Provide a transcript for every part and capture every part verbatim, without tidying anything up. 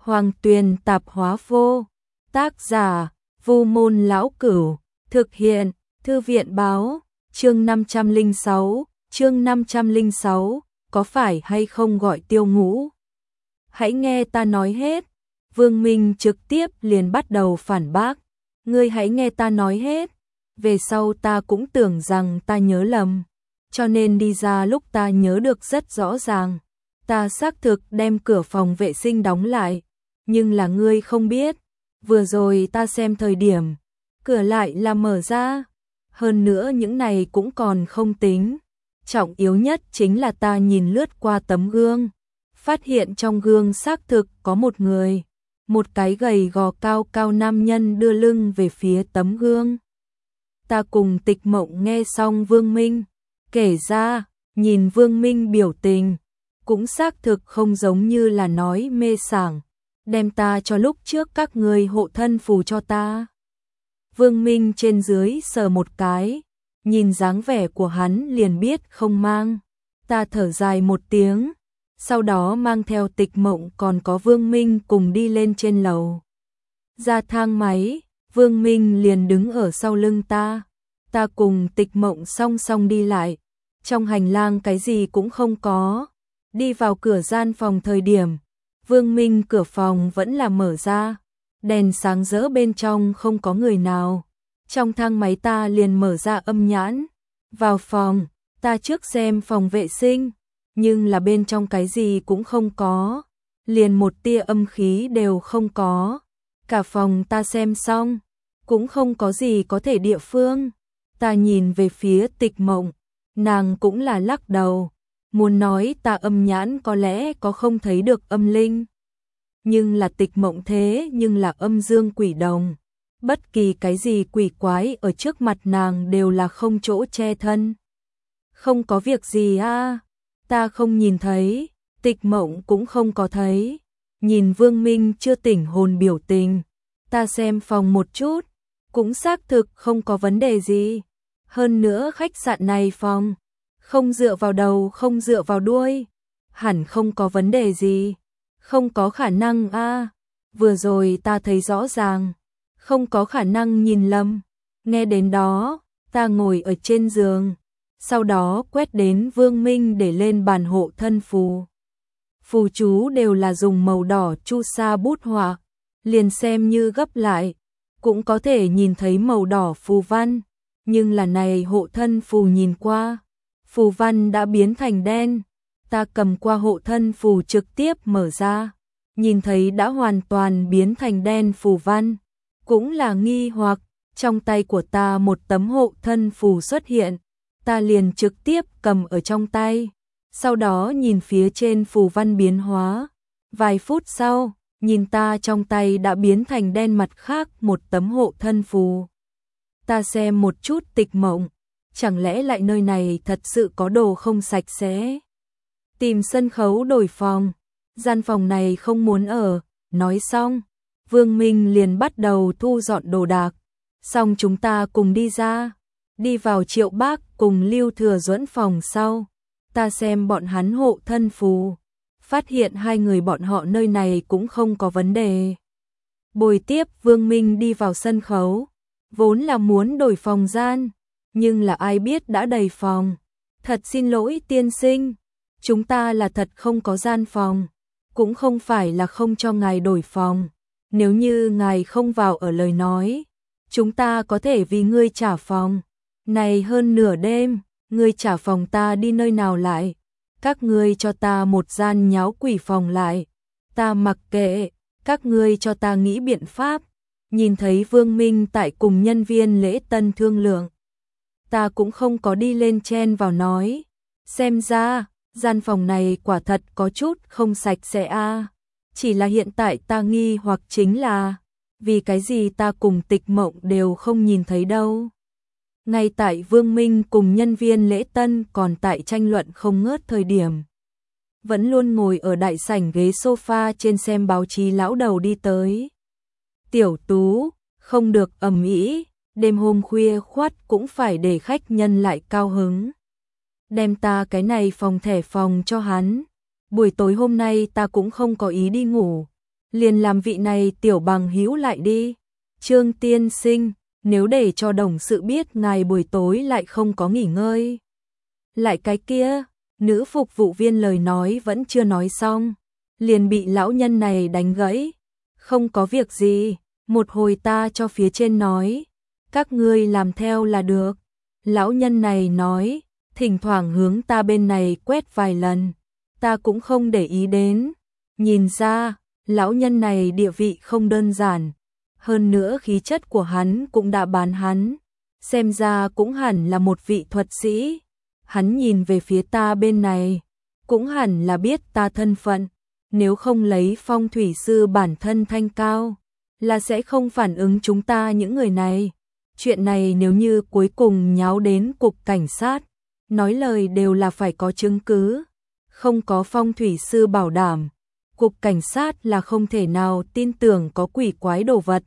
Hoàng Tuyền Tạp Hóa Vô. Tác giả Vu Môn Lão Cửu. Thực hiện Thư viện Báo. Chương năm trăm lẻ sáu. Chương năm trăm lẻ sáu. Có phải hay không gọi Tiêu Ngũ? Hãy nghe ta nói hết. Vương Minh trực tiếp liền bắt đầu phản bác. Ngươi hãy nghe ta nói hết. Về sau ta cũng tưởng rằng ta nhớ lầm. Cho nên đi ra lúc ta nhớ được rất rõ ràng. Ta xác thực đem cửa phòng vệ sinh đóng lại. Nhưng là ngươi không biết. Vừa rồi ta xem thời điểm. Cửa lại là mở ra. Hơn nữa những này cũng còn không tính. Trọng yếu nhất chính là ta nhìn lướt qua tấm gương. Phát hiện trong gương xác thực có một người. Một cái gầy gò cao cao nam nhân đưa lưng về phía tấm gương. Ta cùng Tịch Mộng nghe xong Vương Minh kể ra, nhìn Vương Minh biểu tình, cũng xác thực không giống như là nói mê sảng, đem ta cho lúc trước các người hộ thân phù cho ta. Vương Minh trên dưới sờ một cái, nhìn dáng vẻ của hắn liền biết không mang. Ta thở dài một tiếng, sau đó mang theo Tịch Mộng còn có Vương Minh cùng đi lên trên lầu. Ra thang máy, Vương Minh liền đứng ở sau lưng ta. Ta cùng Tịch Mộng song song đi lại. Trong hành lang cái gì cũng không có. Đi vào cửa gian phòng thời điểm, Vương Minh cửa phòng vẫn là mở ra. Đèn sáng rỡ bên trong không có người nào. Trong thang máy ta liền mở ra âm nhãn. Vào phòng, ta trước xem phòng vệ sinh. Nhưng là bên trong cái gì cũng không có. Liền một tia âm khí đều không có. Cả phòng ta xem xong, cũng không có gì có thể địa phương. Ta nhìn về phía Tịch Mộng, nàng cũng là lắc đầu, muốn nói ta âm nhãn có lẽ có không thấy được âm linh. Nhưng là Tịch Mộng thế nhưng là âm dương quỷ đồng, bất kỳ cái gì quỷ quái ở trước mặt nàng đều là không chỗ che thân. Không có việc gì a, ta không nhìn thấy, Tịch Mộng cũng không có thấy. Nhìn Vương Minh chưa tỉnh hồn biểu tình, ta xem phòng một chút, cũng xác thực không có vấn đề gì. Hơn nữa khách sạn này phòng, không dựa vào đầu không dựa vào đuôi, hẳn không có vấn đề gì. Không có khả năng a, vừa rồi ta thấy rõ ràng, không có khả năng nhìn lầm. Nghe đến đó, ta ngồi ở trên giường, sau đó quét đến Vương Minh để lên bàn hộ thân phù. Phù chú đều là dùng màu đỏ chu sa bút họa, liền xem như gấp lại, cũng có thể nhìn thấy màu đỏ phù văn. Nhưng là này hộ thân phù nhìn qua, phù văn đã biến thành đen. Ta cầm qua hộ thân phù trực tiếp mở ra, nhìn thấy đã hoàn toàn biến thành đen phù văn. Cũng là nghi hoặc, trong tay của ta một tấm hộ thân phù xuất hiện. Ta liền trực tiếp cầm ở trong tay, sau đó nhìn phía trên phù văn biến hóa. Vài phút sau, nhìn ta trong tay đã biến thành đen mặt khác một tấm hộ thân phù. Ta xem một chút Tịch Mộng, chẳng lẽ lại nơi này thật sự có đồ không sạch sẽ? Tìm sân khấu đổi phòng, gian phòng này không muốn ở. Nói xong, Vương Minh liền bắt đầu thu dọn đồ đạc. Xong chúng ta cùng đi ra, đi vào Triệu Bác cùng Lưu Thừa Duẫn phòng sau. Ta xem bọn hắn hộ thân phù, phát hiện hai người bọn họ nơi này cũng không có vấn đề. Bồi tiếp Vương Minh đi vào sân khấu, vốn là muốn đổi phòng gian, nhưng là ai biết đã đầy phòng. Thật xin lỗi tiên sinh, chúng ta là thật không có gian phòng, cũng không phải là không cho ngài đổi phòng. Nếu như ngài không vào ở lời nói, chúng ta có thể vì ngươi trả phòng. Này hơn nửa đêm, ngươi trả phòng ta đi nơi nào lại? Các ngươi cho ta một gian nháo quỷ phòng lại, ta mặc kệ, các ngươi cho ta nghĩ biện pháp. Nhìn thấy Vương Minh tại cùng nhân viên lễ tân thương lượng, ta cũng không có đi lên chen vào nói. Xem ra, gian phòng này quả thật có chút không sạch sẽ a. Chỉ là hiện tại ta nghi hoặc chính là, vì cái gì ta cùng Tịch Mộng đều không nhìn thấy đâu. Ngay tại Vương Minh cùng nhân viên lễ tân còn tại tranh luận không ngớt thời điểm, vẫn luôn ngồi ở đại sảnh ghế sofa trên xem báo chí lão đầu đi tới. Tiểu Tú, không được ầm ĩ, đêm hôm khuya khoắt cũng phải để khách nhân lại cao hứng. Đem ta cái này phòng thẻ phòng cho hắn. Buổi tối hôm nay ta cũng không có ý đi ngủ, liền làm vị này tiểu bằng hữu lại đi. Trương tiên sinh, nếu để cho đồng sự biết ngài buổi tối lại không có nghỉ ngơi. Lại cái kia, nữ phục vụ viên lời nói vẫn chưa nói xong, liền bị lão nhân này đánh gãy. Không có việc gì, một hồi ta cho phía trên nói, các ngươi làm theo là được. Lão nhân này nói, thỉnh thoảng hướng ta bên này quét vài lần, ta cũng không để ý đến. Nhìn ra, lão nhân này địa vị không đơn giản, hơn nữa khí chất của hắn cũng đã bán hắn, xem ra cũng hẳn là một vị thuật sĩ. Hắn nhìn về phía ta bên này, cũng hẳn là biết ta thân phận, nếu không lấy phong thủy sư bản thân thanh cao, là sẽ không phản ứng chúng ta những người này. Chuyện này nếu như cuối cùng nháo đến cục cảnh sát, nói lời đều là phải có chứng cứ, không có phong thủy sư bảo đảm, cục cảnh sát là không thể nào tin tưởng có quỷ quái đồ vật.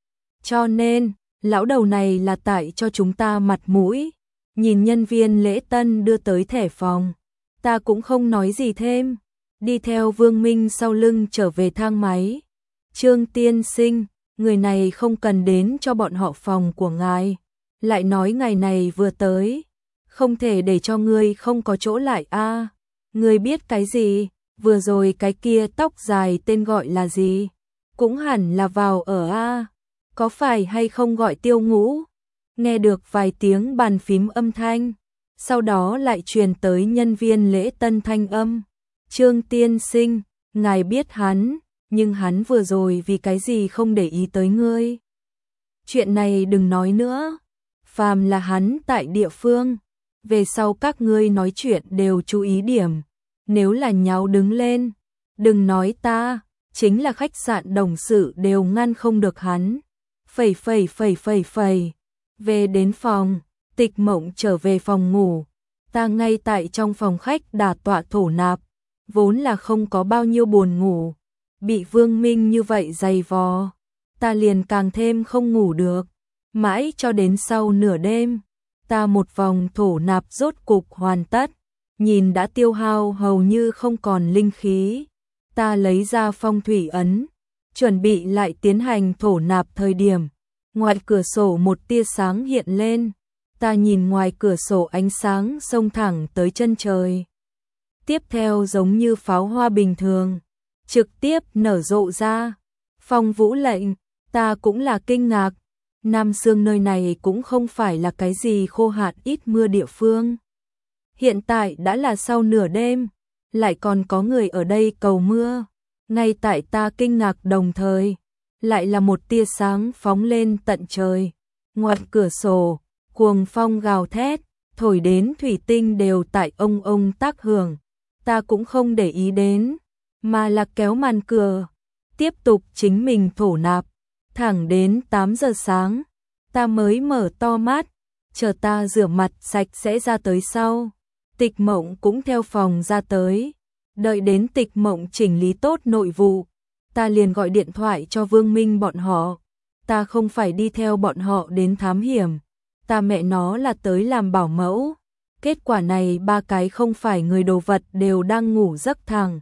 Cho nên, lão đầu này là tại cho chúng ta mặt mũi. Nhìn nhân viên lễ tân đưa tới thẻ phòng, ta cũng không nói gì thêm, đi theo Vương Minh sau lưng trở về thang máy. Trương tiên sinh, người này không cần đến cho bọn họ phòng của ngài, lại nói ngày này vừa tới, không thể để cho ngươi không có chỗ lại a. À, ngươi biết cái gì, vừa rồi cái kia tóc dài tên gọi là gì, cũng hẳn là vào ở a. À, có phải hay không gọi Tiêu Ngũ? Nghe được vài tiếng bàn phím âm thanh, sau đó lại truyền tới nhân viên lễ tân thanh âm. Trương tiên sinh, ngài biết hắn, nhưng hắn vừa rồi vì cái gì không để ý tới ngươi. Chuyện này đừng nói nữa, phàm là hắn tại địa phương, về sau các ngươi nói chuyện đều chú ý điểm, nếu là nháo đứng lên, đừng nói ta, chính là khách sạn đồng sự đều ngăn không được hắn. Phẩy phẩy phẩy phẩy phẩy. Về đến phòng, Tịch Mộng trở về phòng ngủ, ta ngay tại trong phòng khách đả tọa thổ nạp, vốn là không có bao nhiêu buồn ngủ, bị Vương Minh như vậy giày vò, ta liền càng thêm không ngủ được, mãi cho đến sau nửa đêm, ta một vòng thổ nạp rốt cục hoàn tất, nhìn đã tiêu hao hầu như không còn linh khí, ta lấy ra phong thủy ấn, chuẩn bị lại tiến hành thổ nạp thời điểm. Ngoài cửa sổ một tia sáng hiện lên, ta nhìn ngoài cửa sổ ánh sáng xông thẳng tới chân trời. Tiếp theo giống như pháo hoa bình thường, trực tiếp nở rộ ra. Phong Vũ lệnh, ta cũng là kinh ngạc, Nam Sương nơi này cũng không phải là cái gì khô hạn ít mưa địa phương. Hiện tại đã là sau nửa đêm, lại còn có người ở đây cầu mưa, ngay tại ta kinh ngạc đồng thời. Lại là một tia sáng phóng lên tận trời. Ngoài cửa sổ, cuồng phong gào thét, thổi đến thủy tinh đều tại ông ông tác hưởng. Ta cũng không để ý đến, mà là kéo màn cửa, tiếp tục chính mình thổ nạp. Thẳng đến tám giờ sáng, ta mới mở to mắt, chờ ta rửa mặt sạch sẽ ra tới sau. Tịch Mộng cũng theo phòng ra tới. Đợi đến Tịch Mộng chỉnh lý tốt nội vụ, ta liền gọi điện thoại cho Vương Minh bọn họ. Ta không phải đi theo bọn họ đến thám hiểm, ta mẹ nó là tới làm bảo mẫu. Kết quả này ba cái không phải người đồ vật đều đang ngủ giấc thẳng.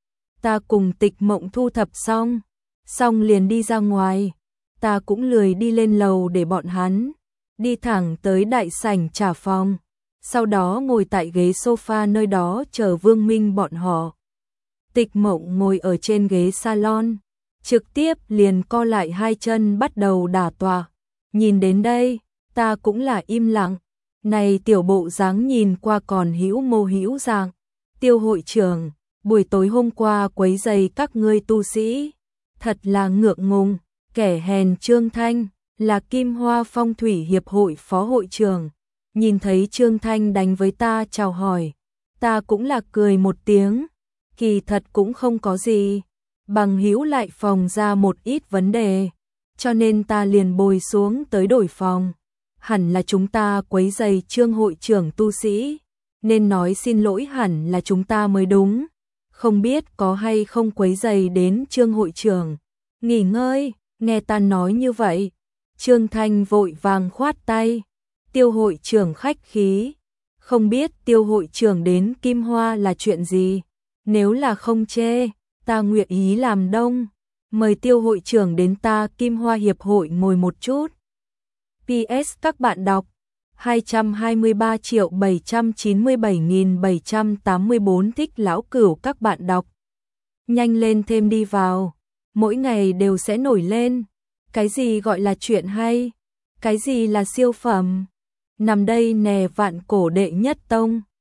Ta cùng Tịch Mộng thu thập xong, xong liền đi ra ngoài. Ta cũng lười đi lên lầu để bọn hắn, đi thẳng tới đại sảnh trả phòng. Sau đó ngồi tại ghế sofa nơi đó chờ Vương Minh bọn họ. Tịch Mộng ngồi ở trên ghế salon, trực tiếp liền co lại hai chân bắt đầu đả tọa. Nhìn đến đây, ta cũng là im lặng. Này tiểu bộ dáng nhìn qua còn hữu mô hữu dạng. Tiêu hội trưởng, buổi tối hôm qua quấy rầy các ngươi tu sĩ, thật là ngượng ngùng. Kẻ hèn Trương Thanh, là Kim Hoa Phong Thủy Hiệp hội phó hội trưởng. Nhìn thấy Trương Thanh đánh với ta chào hỏi, ta cũng là cười một tiếng. Kỳ thật cũng không có gì, bằng hữu lại phòng ra một ít vấn đề, cho nên ta liền bồi xuống tới đổi phòng. Hẳn là chúng ta quấy rầy Trương hội trưởng tu sĩ, nên nói xin lỗi hẳn là chúng ta mới đúng. Không biết có hay không quấy rầy đến Trương hội trưởng. Nghỉ ngơi, nghe ta nói như vậy. Trương Thanh vội vàng khoát tay. Tiêu hội trưởng khách khí, không biết Tiêu hội trưởng đến Kim Hoa là chuyện gì. Nếu là không chê, ta nguyện ý làm đông. Mời Tiêu hội trưởng đến ta Kim Hoa Hiệp hội ngồi một chút. pê ét các bạn đọc hai trăm hai mươi ba triệu bảy trăm chín mươi bảy nghìn bảy trăm tám mươi bốn thích lão cửu các bạn đọc. Nhanh lên thêm đi vào, mỗi ngày đều sẽ nổi lên. Cái gì gọi là chuyện hay? Cái gì là siêu phẩm? Nằm đây nè vạn cổ đệ nhất tông.